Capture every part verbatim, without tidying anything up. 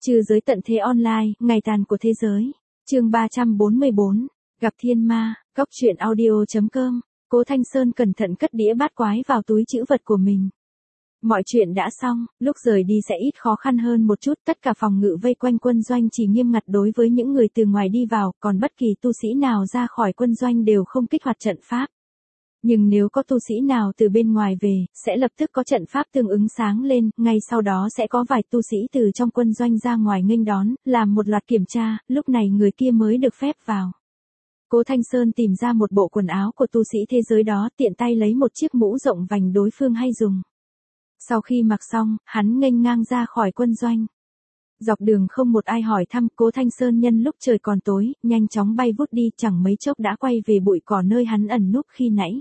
Trừ giới tận thế online, ngày tàn của thế giới. Chương ba trăm bốn mươi bốn, gặp thiên ma, góc truyện audio chấm com. Cố Thanh Sơn cẩn thận cất đĩa bát quái vào túi trữ vật của mình. Mọi chuyện đã xong, lúc rời đi sẽ ít khó khăn hơn một chút, tất cả phòng ngự vây quanh quân doanh chỉ nghiêm ngặt đối với những người từ ngoài đi vào, còn bất kỳ tu sĩ nào ra khỏi quân doanh đều không kích hoạt trận pháp. Nhưng nếu có tu sĩ nào từ bên ngoài về, sẽ lập tức có trận pháp tương ứng sáng lên, ngay sau đó sẽ có vài tu sĩ từ trong quân doanh ra ngoài nghênh đón, làm một loạt kiểm tra, lúc này người kia mới được phép vào. Cố Thanh Sơn tìm ra một bộ quần áo của tu sĩ thế giới đó, tiện tay lấy một chiếc mũ rộng vành đối phương hay dùng. Sau khi mặc xong, hắn nghênh ngang ra khỏi quân doanh. Dọc đường không một ai hỏi thăm, Cố Thanh Sơn nhân lúc trời còn tối, nhanh chóng bay vút đi, chẳng mấy chốc đã quay về bụi cỏ nơi hắn ẩn núp khi nãy.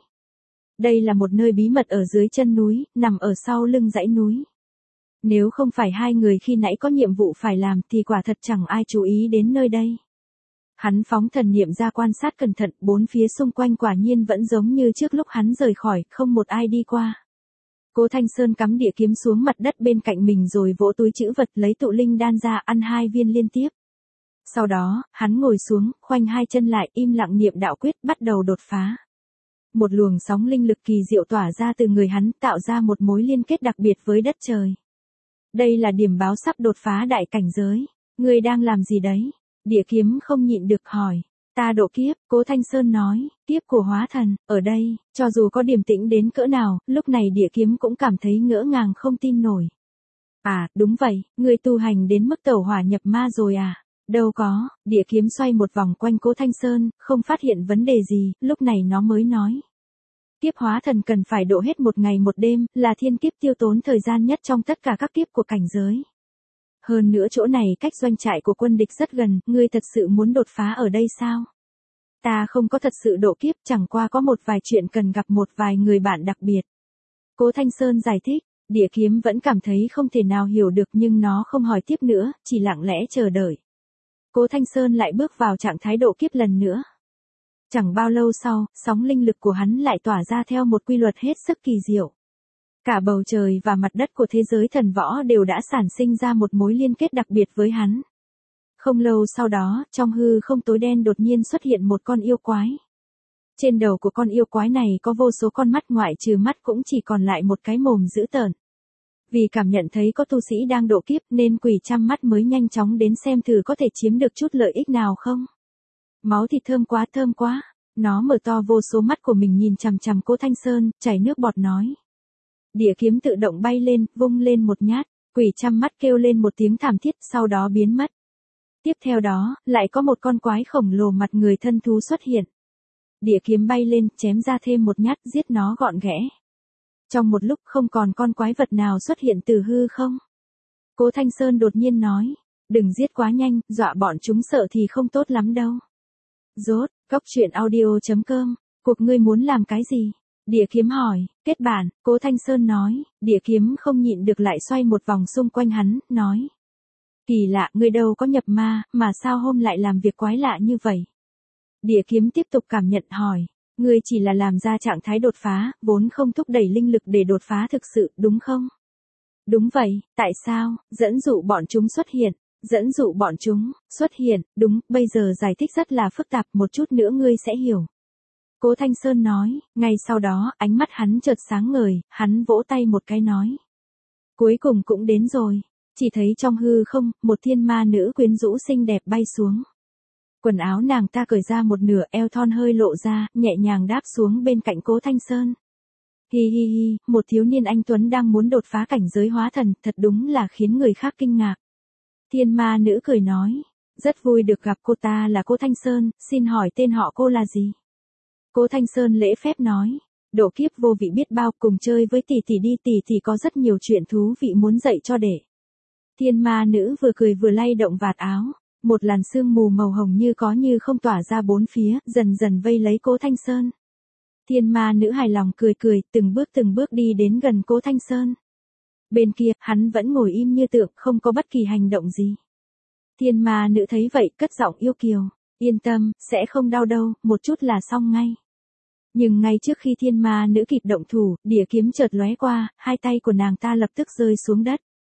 Đây là một nơi bí mật ở dưới chân núi, nằm ở sau lưng dãy núi. Nếu không phải hai người khi nãy có nhiệm vụ phải làm thì quả thật chẳng ai chú ý đến nơi đây. Hắn phóng thần niệm ra quan sát cẩn thận, bốn phía xung quanh quả nhiên vẫn giống như trước lúc hắn rời khỏi, không một ai đi qua. Cố Thanh Sơn cắm địa kiếm xuống mặt đất bên cạnh mình rồi vỗ túi trữ vật lấy tụ linh đan ra ăn hai viên liên tiếp. Sau đó, hắn ngồi xuống, khoanh hai chân lại, im lặng niệm đạo quyết, bắt đầu đột phá. Một luồng sóng linh lực kỳ diệu tỏa ra từ người hắn, tạo ra một mối liên kết đặc biệt với đất trời. Đây là điểm báo sắp đột phá đại cảnh giới. Ngươi đang làm gì đấy? Địa kiếm không nhịn được hỏi. Ta độ kiếp, Cố Thanh Sơn nói, kiếp của hóa thần, ở đây, cho dù có điềm tĩnh đến cỡ nào, lúc này địa kiếm cũng cảm thấy ngỡ ngàng không tin nổi. À, đúng vậy, ngươi tu hành đến mức tẩu hỏa nhập ma rồi à? Đâu có, địa kiếm xoay một vòng quanh Cố Thanh Sơn, không phát hiện vấn đề gì, lúc này nó mới nói. Kiếp hóa thần cần phải độ hết một ngày một đêm, là thiên kiếp tiêu tốn thời gian nhất trong tất cả các kiếp của cảnh giới. Hơn nữa chỗ này cách doanh trại của quân địch rất gần, ngươi thật sự muốn đột phá ở đây sao? Ta không có thật sự độ kiếp, chẳng qua có một vài chuyện cần gặp một vài người bạn đặc biệt. Cố Thanh Sơn giải thích, địa kiếm vẫn cảm thấy không thể nào hiểu được nhưng nó không hỏi tiếp nữa, chỉ lặng lẽ chờ đợi. Cố Thanh Sơn lại bước vào trạng thái độ kiếp lần nữa. Chẳng bao lâu sau, sóng linh lực của hắn lại tỏa ra theo một quy luật hết sức kỳ diệu. Cả bầu trời và mặt đất của thế giới thần võ đều đã sản sinh ra một mối liên kết đặc biệt với hắn. Không lâu sau đó, trong hư không tối đen đột nhiên xuất hiện một con yêu quái. Trên đầu của con yêu quái này có vô số con mắt, ngoại trừ mắt cũng chỉ còn lại một cái mồm dữ tợn. Vì cảm nhận thấy có tu sĩ đang độ kiếp nên quỷ chăm mắt mới nhanh chóng đến xem thử có thể chiếm được chút lợi ích nào không. Máu thịt thơm quá thơm quá, nó mở to vô số mắt của mình nhìn chằm chằm Cố Thanh Sơn, chảy nước bọt nói. Địa kiếm tự động bay lên, vung lên một nhát, quỷ chăm mắt kêu lên một tiếng thảm thiết, sau đó biến mất. Tiếp theo đó, lại có một con quái khổng lồ mặt người thân thú xuất hiện. Địa kiếm bay lên, chém ra thêm một nhát, giết nó gọn ghẽ. Trong một lúc không còn con quái vật nào xuất hiện từ hư không. Cố Thanh Sơn đột nhiên nói, đừng giết quá nhanh, dọa bọn chúng sợ thì không tốt lắm đâu. Rốt, góc truyện audio chấm com, cuộc ngươi muốn làm cái gì? Địa kiếm hỏi, kết bản, Cố Thanh Sơn nói, địa kiếm không nhịn được lại xoay một vòng xung quanh hắn, nói. Kỳ lạ, ngươi đâu có nhập ma, mà sao hôm lại làm việc quái lạ như vậy? Địa kiếm tiếp tục cảm nhận hỏi, ngươi chỉ là làm ra trạng thái đột phá, vốn không thúc đẩy linh lực để đột phá thực sự, đúng không? Đúng vậy, tại sao, dẫn dụ bọn chúng xuất hiện, dẫn dụ bọn chúng, xuất hiện, đúng, bây giờ giải thích rất là phức tạp, một chút nữa ngươi sẽ hiểu. Cố Thanh Sơn nói, ngay sau đó, ánh mắt hắn chợt sáng ngời, hắn vỗ tay một cái nói. Cuối cùng cũng đến rồi, chỉ thấy trong hư không, một thiên ma nữ quyến rũ xinh đẹp bay xuống. Quần áo nàng ta cởi ra một nửa, eo thon hơi lộ ra, nhẹ nhàng đáp xuống bên cạnh Cố Thanh Sơn. Hi hi hi, một thiếu niên anh tuấn đang muốn đột phá cảnh giới hóa thần, thật đúng là khiến người khác kinh ngạc. Thiên ma nữ cười nói, rất vui được gặp cô, ta là Cố Thanh Sơn, xin hỏi tên họ cô là gì? Cố Thanh Sơn lễ phép nói, độ kiếp vô vị biết bao, cùng chơi với tỷ tỷ đi, tỷ tỷ có rất nhiều chuyện thú vị muốn dạy cho đệ. Thiên ma nữ vừa cười vừa lay động vạt áo, một làn sương mù màu hồng như có như không tỏa ra bốn phía, dần dần vây lấy Cố Thanh Sơn. Thiên ma nữ hài lòng cười cười, từng bước từng bước đi đến gần Cố Thanh Sơn. Bên kia, hắn vẫn ngồi im như tượng, không có bất kỳ hành động gì. Thiên ma nữ thấy vậy, cất giọng yêu kiều, yên tâm, sẽ không đau đâu, một chút là xong ngay. Nhưng ngay trước khi thiên ma nữ kịp động thủ, địa kiếm chợt lóe qua, hai tay của nàng ta lập tức rơi xuống đất.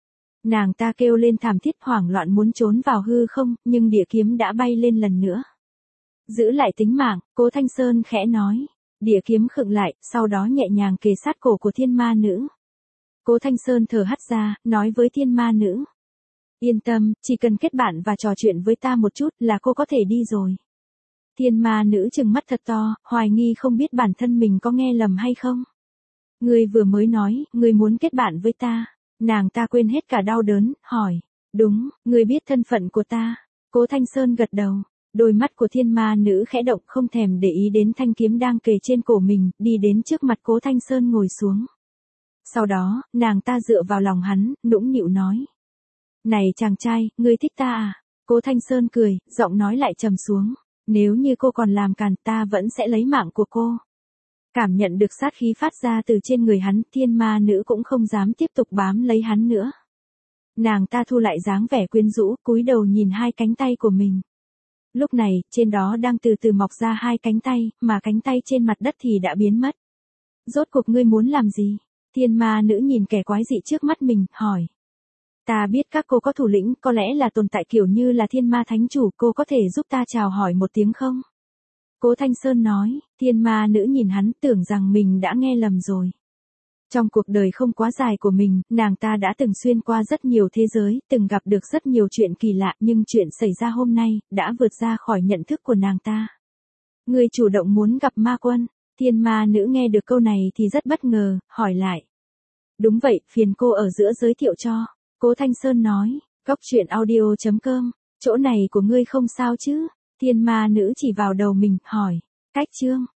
Nàng ta kêu lên thảm thiết hoảng loạn muốn trốn vào hư không, nhưng địa kiếm đã bay lên lần nữa. Giữ lại tính mạng, Cố Thanh Sơn khẽ nói. Địa kiếm khựng lại, sau đó nhẹ nhàng kề sát cổ của thiên ma nữ. Cố Thanh Sơn thở hắt ra, nói với thiên ma nữ. Yên tâm, chỉ cần kết bạn và trò chuyện với ta một chút là cô có thể đi rồi. Thiên ma nữ trừng mắt thật to, hoài nghi không biết bản thân mình có nghe lầm hay không. Ngươi vừa mới nói, ngươi muốn kết bạn với ta. Nàng ta quên hết cả đau đớn, hỏi. Đúng, ngươi biết thân phận của ta. Cố Thanh Sơn gật đầu. Đôi mắt của thiên ma nữ khẽ động không thèm để ý đến thanh kiếm đang kề trên cổ mình, đi đến trước mặt Cố Thanh Sơn ngồi xuống. Sau đó, nàng ta dựa vào lòng hắn, nũng nịu nói. Này chàng trai, ngươi thích ta à? Cố Thanh Sơn cười, giọng nói lại trầm xuống. Nếu như cô còn làm càn ta vẫn sẽ lấy mạng của cô. Cảm nhận được sát khí phát ra từ trên người hắn, thiên ma nữ cũng không dám tiếp tục bám lấy hắn nữa. Nàng ta thu lại dáng vẻ quyến rũ, cúi đầu nhìn hai cánh tay của mình. Lúc này, trên đó đang từ từ mọc ra hai cánh tay, mà cánh tay trên mặt đất thì đã biến mất. Rốt cuộc ngươi muốn làm gì? Thiên ma nữ nhìn kẻ quái dị trước mắt mình, hỏi. Ta biết các cô có thủ lĩnh, có lẽ là tồn tại kiểu như là thiên ma thánh chủ, cô có thể giúp ta chào hỏi một tiếng không? Cố Thanh Sơn nói, thiên ma nữ nhìn hắn tưởng rằng mình đã nghe lầm rồi. Trong cuộc đời không quá dài của mình, nàng ta đã từng xuyên qua rất nhiều thế giới, từng gặp được rất nhiều chuyện kỳ lạ, nhưng chuyện xảy ra hôm nay, đã vượt ra khỏi nhận thức của nàng ta. Ngươi chủ động muốn gặp ma quân, thiên ma nữ nghe được câu này thì rất bất ngờ, hỏi lại. Đúng vậy, phiền cô ở giữa giới thiệu cho. Cố Thanh Sơn nói, góc truyện audio chấm com, chỗ này của ngươi không sao chứ? Thiên ma nữ chỉ vào đầu mình, hỏi, cách chương.